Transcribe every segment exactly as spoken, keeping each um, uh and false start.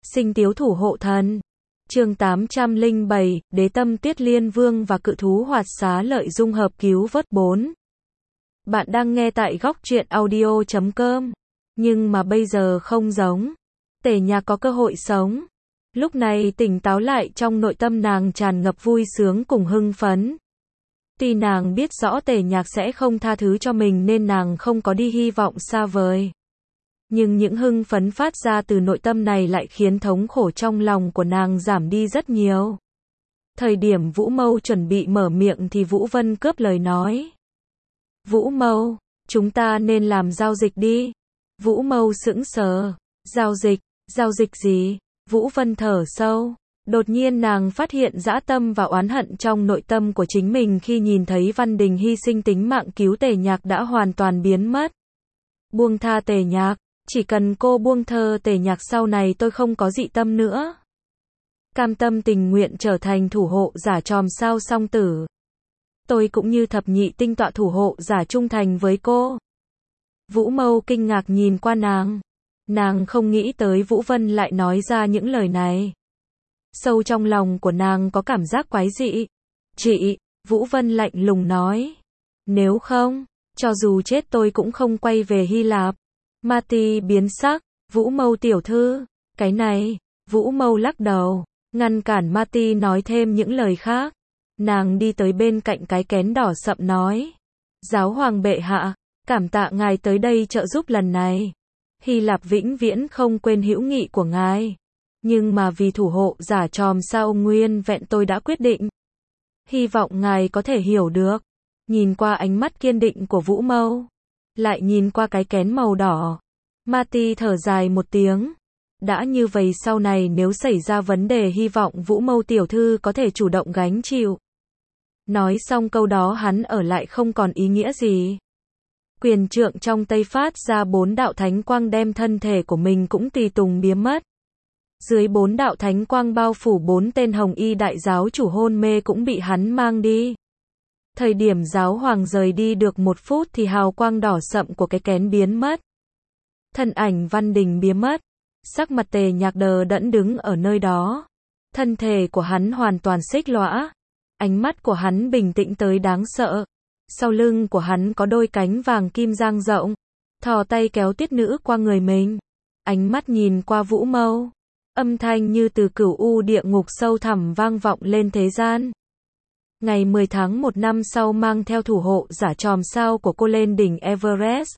Sinh tiếu thủ hộ thần. Chương tám trăm lẻ bảy, Đế tâm Tuyết Liên Vương và cự thú hoạt xá lợi dung hợp cứu vớt bốn. Bạn đang nghe tại góc truyện audio chấm com. Nhưng mà bây giờ không giống. Tề Nhạc có cơ hội sống. Lúc này tỉnh táo lại, trong nội tâm nàng tràn ngập vui sướng cùng hưng phấn. Tuy nàng biết rõ Tề Nhạc sẽ không tha thứ cho mình nên nàng không có đi hy vọng xa vời. Nhưng những hưng phấn phát ra từ nội tâm này lại khiến thống khổ trong lòng của nàng giảm đi rất nhiều. Thời điểm Vũ Mâu chuẩn bị mở miệng thì Vũ Vân cướp lời nói. Vũ Mâu, chúng ta nên làm giao dịch đi. Vũ Mâu sững sờ. Giao dịch? Giao dịch gì? Vũ Vân thở sâu. Đột nhiên nàng phát hiện dã tâm và oán hận trong nội tâm của chính mình khi nhìn thấy Văn Đình hy sinh tính mạng cứu Tề Nhạc đã hoàn toàn biến mất. Buông tha Tề Nhạc. Chỉ cần cô buông thơ Tề Nhạc, sau này tôi không có dị tâm nữa. Cam tâm tình nguyện trở thành thủ hộ giả chòm sao song tử. Tôi cũng như thập nhị tinh tọa thủ hộ giả trung thành với cô. Vũ Mâu kinh ngạc nhìn qua nàng. Nàng không nghĩ tới Vũ Vân lại nói ra những lời này. Sâu trong lòng của nàng có cảm giác quái dị. Chị, Vũ Vân lạnh lùng nói. Nếu không, cho dù chết tôi cũng không quay về Hy Lạp. Mati biến sắc. Vũ Mâu tiểu thư, cái này. Vũ Mâu lắc đầu, ngăn cản Mati nói thêm những lời khác. Nàng đi tới bên cạnh cái kén đỏ sậm nói. Giáo hoàng bệ hạ, cảm tạ ngài tới đây trợ giúp lần này. Hy Lạp vĩnh viễn không quên hữu nghị của ngài. Nhưng mà vì thủ hộ giả chòm sao nguyên vẹn, tôi đã quyết định. Hy vọng ngài có thể hiểu được. Nhìn qua ánh mắt kiên định của Vũ Mâu, lại nhìn qua cái kén màu đỏ, Mati thở dài một tiếng. Đã như vậy sau này nếu xảy ra vấn đề hy vọng Vũ Mâu tiểu thư có thể chủ động gánh chịu. Nói xong câu đó hắn ở lại không còn ý nghĩa gì. Quyền trượng trong tay phát ra bốn đạo thánh quang, đem thân thể của mình cũng tùy tùng biến mất. Dưới bốn đạo thánh quang bao phủ, bốn tên hồng y đại giáo chủ hôn mê cũng bị hắn mang đi. Thời điểm giáo hoàng rời đi được một phút thì hào quang đỏ sậm của cái kén biến mất. Thân ảnh Văn Đình biến mất. Sắc mặt Tề Nhạc đờ đẫn đứng ở nơi đó. Thân thể của hắn hoàn toàn xích lõa. Ánh mắt của hắn bình tĩnh tới đáng sợ. Sau lưng của hắn có đôi cánh vàng kim dang rộng. Thò tay kéo Tuyết Nữ qua người mình. Ánh mắt nhìn qua Vũ Mâu. Âm thanh như từ cửu u địa ngục sâu thẳm vang vọng lên thế gian. Ngày mười tháng một năm sau, mang theo thủ hộ giả chòm sao của cô lên đỉnh Everest.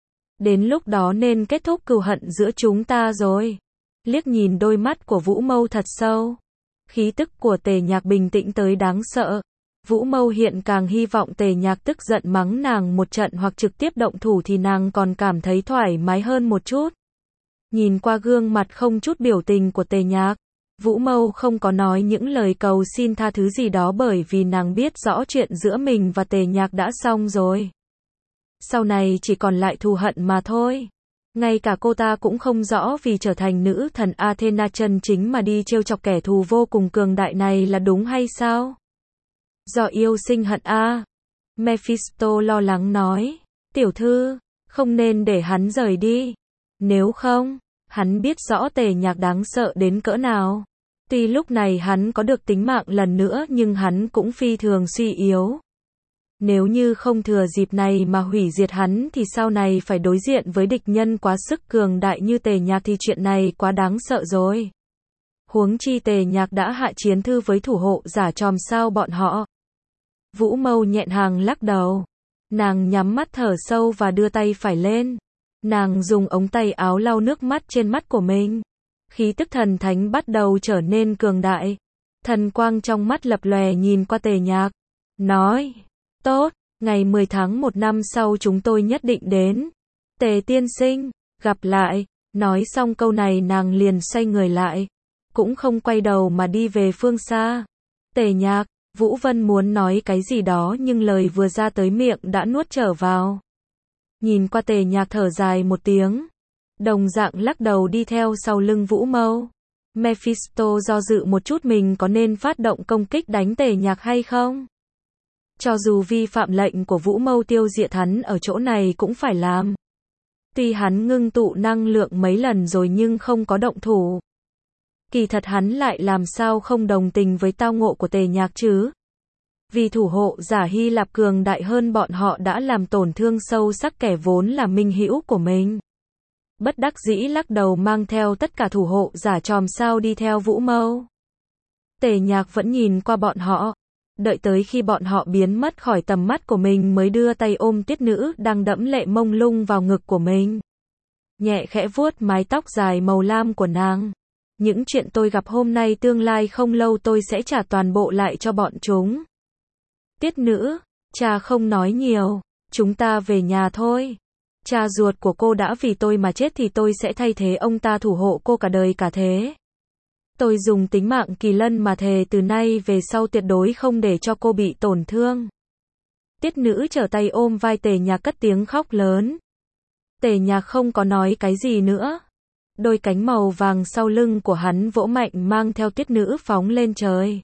Đến lúc đó nên kết thúc cừu hận giữa chúng ta rồi. Liếc nhìn đôi mắt của Vũ Mâu thật sâu. Khí tức của Tề Nhạc bình tĩnh tới đáng sợ. Vũ Mâu hiện càng hy vọng Tề Nhạc tức giận mắng nàng một trận hoặc trực tiếp động thủ thì nàng còn cảm thấy thoải mái hơn một chút. Nhìn qua gương mặt không chút biểu tình của Tề Nhạc, Vũ Mâu không có nói những lời cầu xin tha thứ gì đó, bởi vì nàng biết rõ chuyện giữa mình và Tề Nhạc đã xong rồi. Sau này chỉ còn lại thù hận mà thôi. Ngay cả cô ta cũng không rõ vì trở thành nữ thần Athena chân chính mà đi trêu chọc kẻ thù vô cùng cường đại này là đúng hay sao? Do yêu sinh hận a. À. Mephisto lo lắng nói. Tiểu thư, không nên để hắn rời đi. Nếu không, hắn biết rõ Tề Nhạc đáng sợ đến cỡ nào. Tuy lúc này hắn có được tính mạng lần nữa nhưng hắn cũng phi thường suy yếu. Nếu như không thừa dịp này mà hủy diệt hắn thì sau này phải đối diện với địch nhân quá sức cường đại như Tề Nhạc thì chuyện này quá đáng sợ rồi. Huống chi Tề Nhạc đã hạ chiến thư với thủ hộ giả chòm sao bọn họ. Vũ Mâu nhẹn hàng lắc đầu. Nàng nhắm mắt thở sâu và đưa tay phải lên. Nàng dùng ống tay áo lau nước mắt trên mắt của mình. Khí tức thần thánh bắt đầu trở nên cường đại. Thần quang trong mắt lập lòe nhìn qua Tề Nhạc. Nói. Tốt, ngày mười tháng một năm sau chúng tôi nhất định đến. Tề tiên sinh, gặp lại. Nói xong câu này nàng liền xoay người lại. Cũng không quay đầu mà đi về phương xa. Tề Nhạc, Vũ Vân muốn nói cái gì đó nhưng lời vừa ra tới miệng đã nuốt trở vào. Nhìn qua Tề Nhạc thở dài một tiếng. Đồng dạng lắc đầu đi theo sau lưng Vũ Mâu. Mephisto do dự một chút mình có nên phát động công kích đánh Tề Nhạc hay không. Cho dù vi phạm lệnh của Vũ Mâu tiêu diệt hắn ở chỗ này cũng phải làm. Tuy hắn ngưng tụ năng lượng mấy lần rồi nhưng không có động thủ. Kỳ thật hắn lại làm sao không đồng tình với tao ngộ của Tề Nhạc chứ? Vì thủ hộ giả Hy Lạp cường đại hơn bọn họ đã làm tổn thương sâu sắc kẻ vốn là minh hữu của mình. Bất đắc dĩ lắc đầu mang theo tất cả thủ hộ giả chòm sao đi theo Vũ Mâu. Tề Nhạc vẫn nhìn qua bọn họ, đợi tới khi bọn họ biến mất khỏi tầm mắt của mình mới đưa tay ôm Tuyết Nữ đang đẫm lệ mông lung vào ngực của mình. Nhẹ khẽ vuốt mái tóc dài màu lam của nàng. Những chuyện tôi gặp hôm nay tương lai không lâu tôi sẽ trả toàn bộ lại cho bọn chúng. Tuyết Nữ, cha không nói nhiều, chúng ta về nhà thôi. Cha ruột của cô đã vì tôi mà chết thì tôi sẽ thay thế ông ta thủ hộ cô cả đời cả thế. Tôi dùng tính mạng Kỳ Lân mà thề từ nay về sau tuyệt đối không để cho cô bị tổn thương. Tuyết Nữ trở tay ôm vai Tề Nhạc cất tiếng khóc lớn. Tề Nhạc không có nói cái gì nữa. Đôi cánh màu vàng sau lưng của hắn vỗ mạnh mang theo Tuyết Nữ phóng lên trời.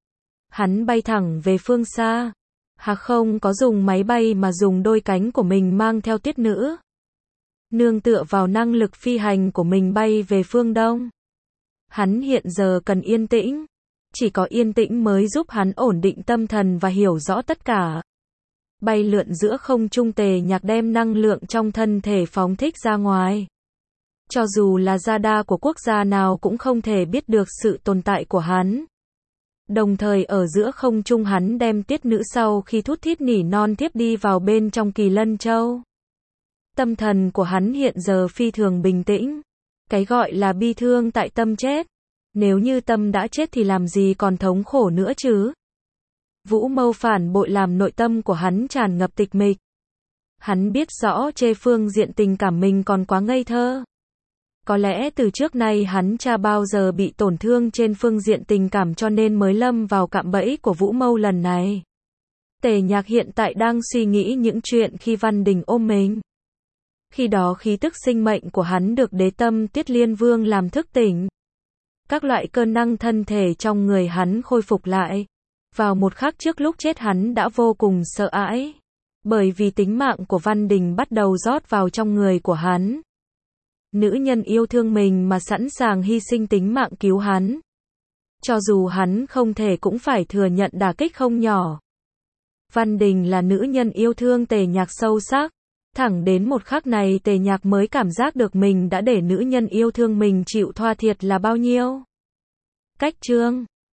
Hắn bay thẳng về phương xa. Hạc không có dùng máy bay mà dùng đôi cánh của mình mang theo Tuyết Nữ. Nương tựa vào năng lực phi hành của mình bay về phương Đông. Hắn hiện giờ cần yên tĩnh. Chỉ có yên tĩnh mới giúp hắn ổn định tâm thần và hiểu rõ tất cả. Bay lượn giữa không trung, Tề Nhạc đem năng lượng trong thân thể phóng thích ra ngoài. Cho dù là radar của quốc gia nào cũng không thể biết được sự tồn tại của hắn. Đồng thời ở giữa không trung hắn đem Tuyết Nữ sau khi thút thít nỉ non tiếp đi vào bên trong Kỳ Lân Châu. Tâm thần của hắn hiện giờ phi thường bình tĩnh. Cái gọi là bi thương tại tâm chết. Nếu như tâm đã chết thì làm gì còn thống khổ nữa chứ? Vũ Mâu phản bội làm nội tâm của hắn tràn ngập tịch mịch. Hắn biết rõ chê phương diện tình cảm mình còn quá ngây thơ. Có lẽ từ trước nay hắn cha bao giờ bị tổn thương trên phương diện tình cảm cho nên mới lâm vào cạm bẫy của Vũ Mâu lần này. Tề Nhạc hiện tại đang suy nghĩ những chuyện khi Văn Đình ôm mình. Khi đó khí tức sinh mệnh của hắn được Đế Tâm Tuyết Liên Vương làm thức tỉnh. Các loại cơ năng thân thể trong người hắn khôi phục lại. Vào một khắc trước lúc chết hắn đã vô cùng sợ hãi. Bởi vì tính mạng của Văn Đình bắt đầu rót vào trong người của hắn. Nữ nhân yêu thương mình mà sẵn sàng hy sinh tính mạng cứu hắn. Cho dù hắn không thể cũng phải thừa nhận đả kích không nhỏ. Văn Đình là nữ nhân yêu thương Tề Nhạc sâu sắc. Thẳng đến một khắc này Tề Nhạc mới cảm giác được mình đã để nữ nhân yêu thương mình chịu thoa thiệt là bao nhiêu. Cách chương